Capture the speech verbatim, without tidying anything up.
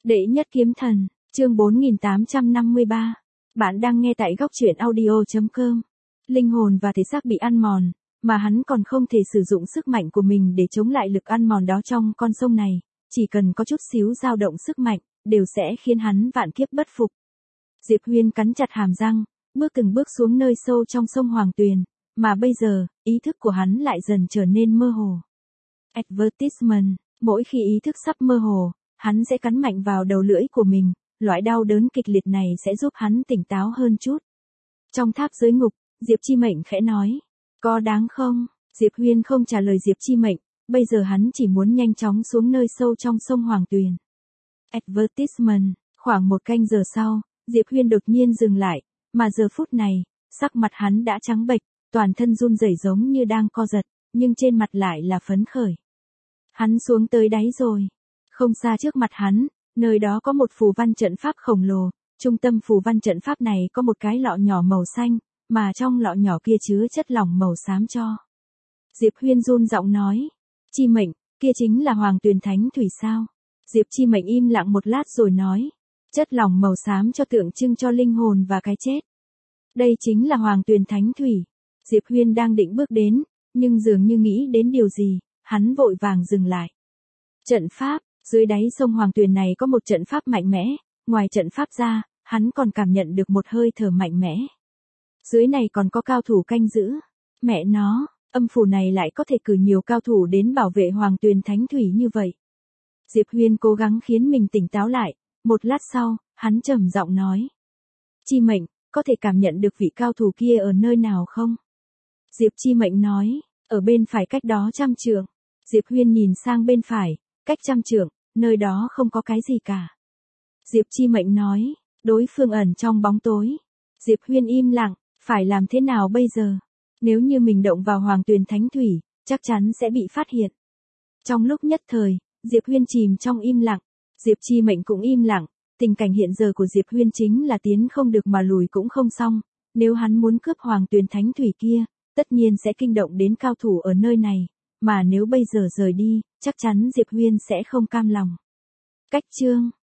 Đệ nhất kiếm thần, chương bốn nghìn tám trăm năm mươi ba. Bạn đang nghe tại góc truyện audio chấm com. Linh hồn và thể xác bị ăn mòn, mà hắn còn không thể sử dụng sức mạnh của mình để chống lại lực ăn mòn đó trong con sông này, chỉ cần có chút xíu dao động sức mạnh, đều sẽ khiến hắn vạn kiếp bất phục. Diệp Huyên cắn chặt hàm răng, bước từng bước xuống nơi sâu trong sông Hoàng Tuyền, mà bây giờ, ý thức của hắn lại dần trở nên mơ hồ. Advertisement, mỗi khi ý thức sắp mơ hồ, hắn sẽ cắn mạnh vào đầu lưỡi của mình, loại đau đớn kịch liệt này sẽ giúp hắn tỉnh táo hơn chút. Trong tháp giới ngục, Diệp Chi Mệnh khẽ nói, có đáng không? Diệp Huyên không trả lời Diệp Chi Mệnh, bây giờ hắn chỉ muốn nhanh chóng xuống nơi sâu trong sông Hoàng Tuyền. Advertisement, khoảng một canh giờ sau, Diệp Huyên đột nhiên dừng lại, mà giờ phút này, sắc mặt hắn đã trắng bệch, toàn thân run rẩy giống như đang co giật, nhưng trên mặt lại là phấn khởi. Hắn xuống tới đáy rồi. Không xa trước mặt hắn, nơi đó có một phù văn trận pháp khổng lồ, trung tâm phù văn trận pháp này có một cái lọ nhỏ màu xanh, mà trong lọ nhỏ kia chứa chất lỏng màu xám cho. Diệp Huyên run giọng nói, Chi Mệnh, kia chính là Hoàng Tuyền Thánh Thủy sao? Diệp Chi Mệnh im lặng một lát rồi nói, chất lỏng màu xám cho tượng trưng cho linh hồn và cái chết. Đây chính là Hoàng Tuyền Thánh Thủy. Diệp Huyên đang định bước đến, nhưng dường như nghĩ đến điều gì, hắn vội vàng dừng lại. Trận pháp, dưới đáy sông Hoàng Tuyền này có một trận pháp mạnh mẽ, ngoài trận pháp ra, hắn còn cảm nhận được một hơi thở mạnh mẽ. Dưới này còn có cao thủ canh giữ. Mẹ nó, âm phủ này lại có thể cử nhiều cao thủ đến bảo vệ Hoàng Tuyền Thánh Thủy như vậy. Diệp Huyên cố gắng khiến mình tỉnh táo lại, một lát sau, hắn trầm giọng nói. Chi Mệnh, có thể cảm nhận được vị cao thủ kia ở nơi nào không? Diệp Chi Mệnh nói, ở bên phải cách đó trăm trượng. Diệp Huyên nhìn sang bên phải, cách trăm trượng, nơi đó không có cái gì cả. Diệp Chi Mệnh nói, đối phương ẩn trong bóng tối. Diệp Huyên im lặng, phải làm thế nào bây giờ? Nếu như mình động vào Hoàng Tuyền Thánh Thủy, chắc chắn sẽ bị phát hiện. Trong lúc nhất thời, Diệp Huyên chìm trong im lặng, Diệp Chi Mệnh cũng im lặng, tình cảnh hiện giờ của Diệp Huyên chính là tiến không được mà lùi cũng không xong, nếu hắn muốn cướp Hoàng Tuyền Thánh Thủy kia, tất nhiên sẽ kinh động đến cao thủ ở nơi này, mà nếu bây giờ rời đi, chắc chắn Diệp Huyên sẽ không cam lòng. Cách chương